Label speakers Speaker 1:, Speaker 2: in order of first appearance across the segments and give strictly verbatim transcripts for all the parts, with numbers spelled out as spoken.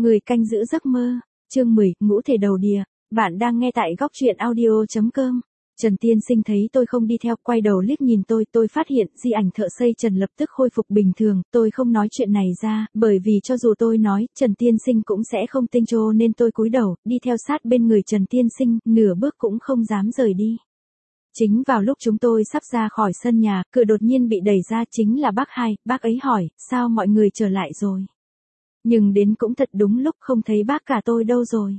Speaker 1: Người canh giữ giấc mơ, chương mười, ngũ thể đầu đìa. Bạn đang nghe tại góc truyện audio chấm com. Trần Tiên Sinh thấy tôi không đi theo, quay đầu liếc nhìn tôi, tôi phát hiện di ảnh thợ xây Trần lập tức khôi phục bình thường, tôi không nói chuyện này ra, bởi vì cho dù tôi nói, Trần Tiên Sinh cũng sẽ không tin, cho nên tôi cúi đầu, đi theo sát bên người Trần Tiên Sinh, nửa bước cũng không dám rời đi. Chính vào lúc chúng tôi sắp ra khỏi sân nhà, cửa đột nhiên bị đẩy ra, chính là bác hai, bác ấy hỏi, sao mọi người trở lại rồi? Nhưng đến cũng thật đúng lúc, không thấy bác cả tôi đâu rồi.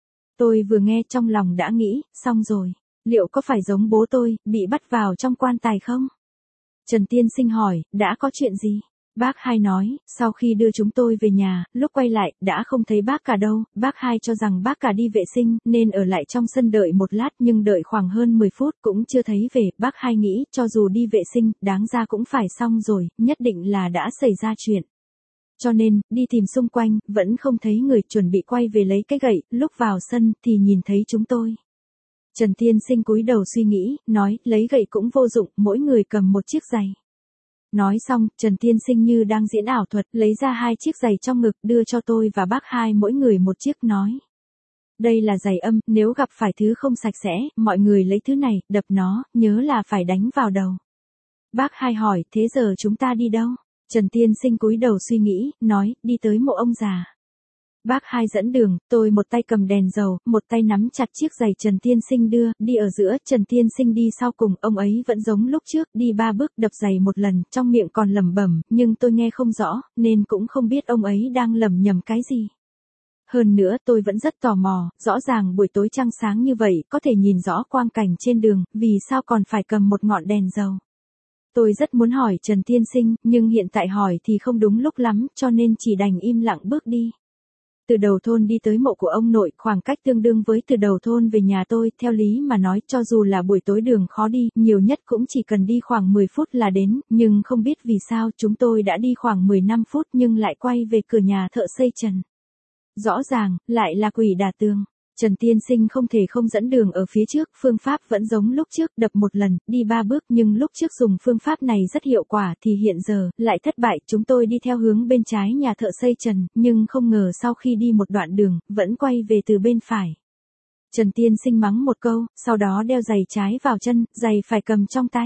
Speaker 1: Tôi vừa nghe trong lòng đã nghĩ, xong rồi, liệu có phải giống bố tôi, bị bắt vào trong quan tài không? Trần Tiên Sinh hỏi, đã có chuyện gì? Bác hai nói, sau khi đưa chúng tôi về nhà, lúc quay lại, đã không thấy bác cả đâu, bác hai cho rằng bác cả đi vệ sinh, nên ở lại trong sân đợi một lát, nhưng đợi khoảng hơn mười phút cũng chưa thấy về, bác hai nghĩ, cho dù đi vệ sinh, đáng ra cũng phải xong rồi, nhất định là đã xảy ra chuyện. Cho nên, đi tìm xung quanh, vẫn không thấy người, chuẩn bị quay về lấy cái gậy, lúc vào sân, thì nhìn thấy chúng tôi. Trần Tiên Sinh cúi đầu suy nghĩ, nói, lấy gậy cũng vô dụng, mỗi người cầm một chiếc giày. Nói xong, Trần Tiên Sinh như đang diễn ảo thuật, lấy ra hai chiếc giày trong ngực, đưa cho tôi và bác hai mỗi người một chiếc, nói. Đây là giày âm, nếu gặp phải thứ không sạch sẽ, mọi người lấy thứ này, đập nó, nhớ là phải đánh vào đầu. Bác hai hỏi, thế giờ chúng ta đi đâu? Trần Tiên Sinh cúi đầu suy nghĩ, nói, đi tới mộ ông già. Bác hai dẫn đường, tôi một tay cầm đèn dầu, một tay nắm chặt chiếc giày Trần Tiên Sinh đưa, đi ở giữa, Trần Tiên Sinh đi sau cùng, ông ấy vẫn giống lúc trước, đi ba bước đập giày một lần, trong miệng còn lẩm bẩm, nhưng tôi nghe không rõ, nên cũng không biết ông ấy đang lẩm nhẩm cái gì. Hơn nữa tôi vẫn rất tò mò, rõ ràng buổi tối trăng sáng như vậy, có thể nhìn rõ quang cảnh trên đường, vì sao còn phải cầm một ngọn đèn dầu. Tôi rất muốn hỏi Trần Tiên Sinh, nhưng hiện tại hỏi thì không đúng lúc lắm, cho nên chỉ đành im lặng bước đi. Từ đầu thôn đi tới mộ của ông nội, khoảng cách tương đương với từ đầu thôn về nhà tôi, theo lý mà nói, cho dù là buổi tối đường khó đi, nhiều nhất cũng chỉ cần đi khoảng mười phút là đến, nhưng không biết vì sao chúng tôi đã đi khoảng mười lăm phút nhưng lại quay về cửa nhà thợ xây Trần. Rõ ràng, lại là quỷ đả tường. Trần Tiên Sinh không thể không dẫn đường ở phía trước, phương pháp vẫn giống lúc trước, đập một lần, đi ba bước, nhưng lúc trước dùng phương pháp này rất hiệu quả thì hiện giờ, lại thất bại, chúng tôi đi theo hướng bên trái nhà thợ xây Trần, nhưng không ngờ sau khi đi một đoạn đường, vẫn quay về từ bên phải. Trần Tiên Sinh mắng một câu, sau đó đeo giày trái vào chân, giày phải cầm trong tay.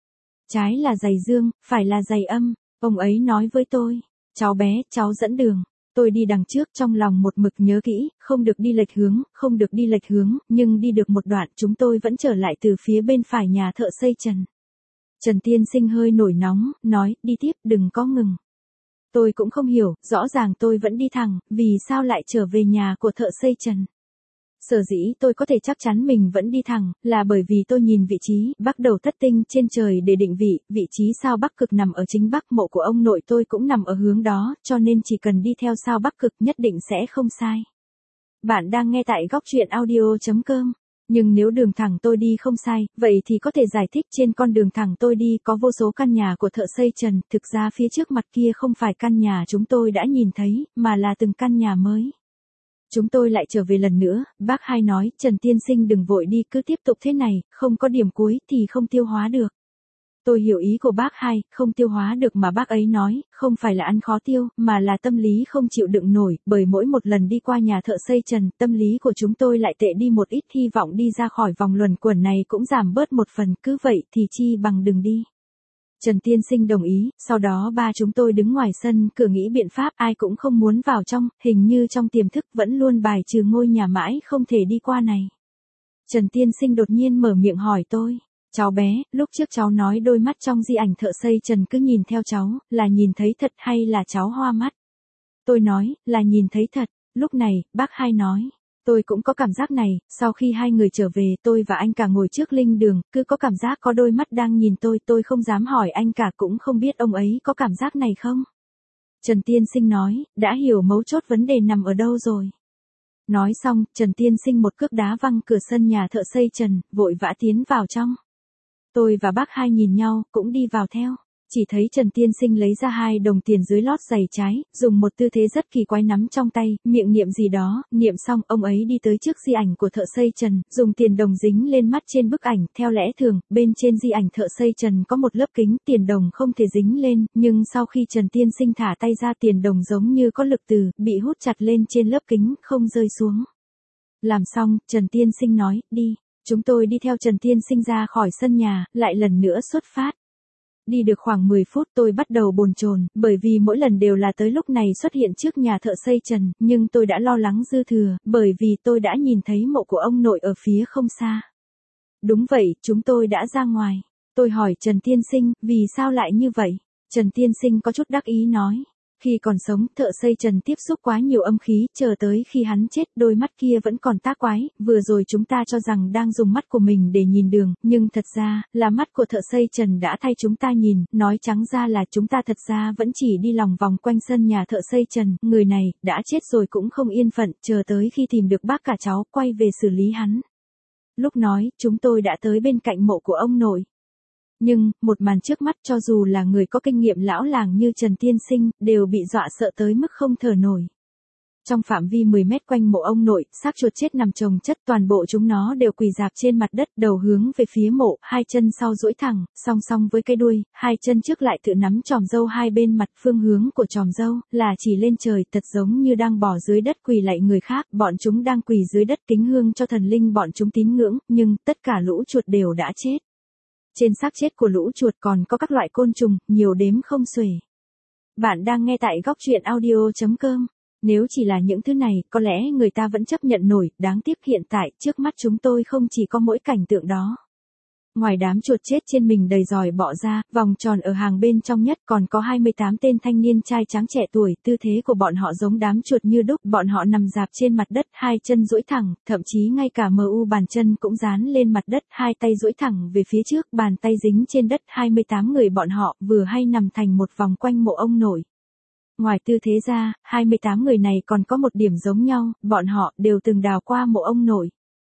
Speaker 1: Trái là giày dương, phải là giày âm, ông ấy nói với tôi, cháu bé, cháu dẫn đường. Tôi đi đằng trước, trong lòng một mực nhớ kỹ, không được đi lệch hướng, không được đi lệch hướng, nhưng đi được một đoạn chúng tôi vẫn trở lại từ phía bên phải nhà thợ xây Trần. Trần Tiên Sinh hơi nổi nóng, nói, đi tiếp, đừng có ngừng. Tôi cũng không hiểu, rõ ràng tôi vẫn đi thẳng, vì sao lại trở về nhà của thợ xây Trần. Sở dĩ tôi có thể chắc chắn mình vẫn đi thẳng, là bởi vì tôi nhìn vị trí bắc đầu thất tinh trên trời để định vị, vị trí sao bắc cực nằm ở chính bắc, mộ của ông nội tôi cũng nằm ở hướng đó, cho nên chỉ cần đi theo sao bắc cực nhất định sẽ không sai. Bạn đang nghe tại góc truyện audio chấm com. Nhưng nếu đường thẳng tôi đi không sai, vậy thì có thể giải thích trên con đường thẳng tôi đi có vô số căn nhà của thợ xây Trần, thực ra phía trước mặt kia không phải căn nhà chúng tôi đã nhìn thấy, mà là từng căn nhà mới. Chúng tôi lại trở về lần nữa, bác hai nói, Trần Tiên Sinh đừng vội đi, cứ tiếp tục thế này, không có điểm cuối thì không tiêu hóa được. Tôi hiểu ý của bác hai, không tiêu hóa được mà bác ấy nói, không phải là ăn khó tiêu, mà là tâm lý không chịu đựng nổi, bởi mỗi một lần đi qua nhà thợ xây Trần, tâm lý của chúng tôi lại tệ đi một ít, hy vọng đi ra khỏi vòng luẩn quẩn này cũng giảm bớt một phần, cứ vậy thì chi bằng đừng đi. Trần Tiên Sinh đồng ý, sau đó ba chúng tôi đứng ngoài sân, cửa nghĩ biện pháp, ai cũng không muốn vào trong, hình như trong tiềm thức vẫn luôn bài trừ ngôi nhà mãi không thể đi qua này. Trần Tiên Sinh đột nhiên mở miệng hỏi tôi, cháu bé, lúc trước cháu nói đôi mắt trong di ảnh thợ xây Trần cứ nhìn theo cháu, là nhìn thấy thật hay là cháu hoa mắt? Tôi nói, là nhìn thấy thật, lúc này, bác hai nói. Tôi cũng có cảm giác này, sau khi hai người trở về, tôi và anh cả ngồi trước linh đường, cứ có cảm giác có đôi mắt đang nhìn tôi, tôi không dám hỏi anh cả, cũng không biết ông ấy có cảm giác này không. Trần Tiên Sinh nói, đã hiểu mấu chốt vấn đề nằm ở đâu rồi. Nói xong, Trần Tiên Sinh một cước đá văng cửa sân nhà thợ xây Trần, vội vã tiến vào trong. Tôi và bác hai nhìn nhau, cũng đi vào theo. Chỉ thấy Trần Tiên Sinh lấy ra hai đồng tiền dưới lót giày trái, dùng một tư thế rất kỳ quái nắm trong tay, miệng niệm gì đó, niệm xong ông ấy đi tới trước di ảnh của thợ xây Trần, dùng tiền đồng dính lên mắt trên bức ảnh, theo lẽ thường, bên trên di ảnh thợ xây Trần có một lớp kính, tiền đồng không thể dính lên, nhưng sau khi Trần Tiên Sinh thả tay ra tiền đồng giống như có lực từ, bị hút chặt lên trên lớp kính, không rơi xuống. Làm xong, Trần Tiên Sinh nói, đi. Chúng tôi đi theo Trần Tiên Sinh ra khỏi sân nhà, lại lần nữa xuất phát. Đi được khoảng mười phút tôi bắt đầu bồn chồn, bởi vì mỗi lần đều là tới lúc này xuất hiện trước nhà thợ xây Trần, nhưng tôi đã lo lắng dư thừa, bởi vì tôi đã nhìn thấy mộ của ông nội ở phía không xa. Đúng vậy, chúng tôi đã ra ngoài. Tôi hỏi Trần Tiên Sinh, vì sao lại như vậy? Trần Tiên Sinh có chút đắc ý nói. Khi còn sống, thợ xây Trần tiếp xúc quá nhiều âm khí, chờ tới khi hắn chết, đôi mắt kia vẫn còn tác quái, vừa rồi chúng ta cho rằng đang dùng mắt của mình để nhìn đường, nhưng thật ra, là mắt của thợ xây Trần đã thay chúng ta nhìn, nói trắng ra là chúng ta thật ra vẫn chỉ đi lòng vòng quanh sân nhà thợ xây Trần, người này, đã chết rồi cũng không yên phận, chờ tới khi tìm được bác cả cháu, quay về xử lý hắn. Lúc nói, chúng tôi đã tới bên cạnh mộ của ông nội. Nhưng, một màn trước mắt cho dù là người có kinh nghiệm lão làng như Trần Tiên Sinh, đều bị dọa sợ tới mức không thở nổi. Trong phạm vi mười mét quanh mộ ông nội, xác chuột chết nằm chồng chất, toàn bộ chúng nó đều quỳ rạp trên mặt đất, đầu hướng về phía mộ, hai chân sau duỗi thẳng, song song với cái đuôi, hai chân trước lại tự nắm chòm râu hai bên mặt, phương hướng của chòm râu là chỉ lên trời, thật giống như đang bỏ dưới đất quỳ lạy người khác, bọn chúng đang quỳ dưới đất kính hương cho thần linh bọn chúng tín ngưỡng, nhưng tất cả lũ chuột đều đã chết. Trên xác chết của lũ chuột còn có các loại côn trùng, nhiều đếm không xuể. Bạn đang nghe tại góc truyện audio chấm com. Nếu chỉ là những thứ này, có lẽ người ta vẫn chấp nhận nổi, đáng tiếc hiện tại, trước mắt chúng tôi không chỉ có mỗi cảnh tượng đó. Ngoài đám chuột chết trên mình đầy giòi bọ ra, vòng tròn ở hàng bên trong nhất còn có hai mươi tám tên thanh niên trai tráng trẻ tuổi, tư thế của bọn họ giống đám chuột như đúc, bọn họ nằm rạp trên mặt đất, hai chân duỗi thẳng, thậm chí ngay cả mờ u bàn chân cũng dán lên mặt đất, hai tay duỗi thẳng về phía trước, bàn tay dính trên đất, hai mươi tám người bọn họ vừa hay nằm thành một vòng quanh mộ ông nội. Ngoài tư thế ra, hai mươi tám người này còn có một điểm giống nhau, bọn họ đều từng đào qua mộ ông nội.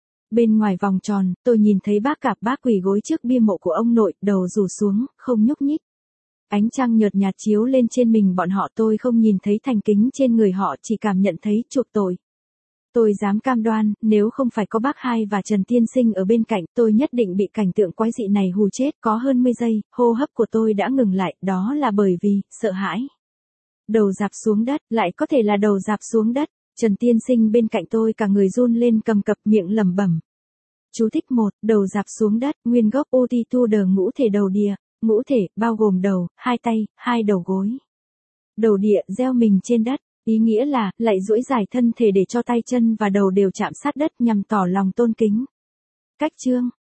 Speaker 1: Bên ngoài vòng tròn, tôi nhìn thấy bác cạp bác quỳ gối trước bia mộ của ông nội, đầu rủ xuống, không nhúc nhích. Ánh trăng nhợt nhạt chiếu lên trên mình bọn họ, tôi không nhìn thấy thành kính trên người họ, chỉ cảm nhận thấy chuộc tội. Tôi dám cam đoan, nếu không phải có bác hai và Trần Tiên Sinh ở bên cạnh, tôi nhất định bị cảnh tượng quái dị này hù chết. Có hơn mươi giây, hô hấp của tôi đã ngừng lại, đó là bởi vì, sợ hãi. Đầu rạp xuống đất, lại có thể là đầu rạp xuống đất. Trần Tiên Sinh bên cạnh tôi cả người run lên cầm cập, miệng lẩm bẩm. Chú thích một, đầu rạp xuống đất, nguyên gốc otitude ngũ thể đầu đìa, ngũ thể, bao gồm đầu, hai tay, hai đầu gối. Đầu địa, gieo mình trên đất, ý nghĩa là, lại duỗi dài thân thể để cho tay chân và đầu đều chạm sát đất nhằm tỏ lòng tôn kính. Cách chương,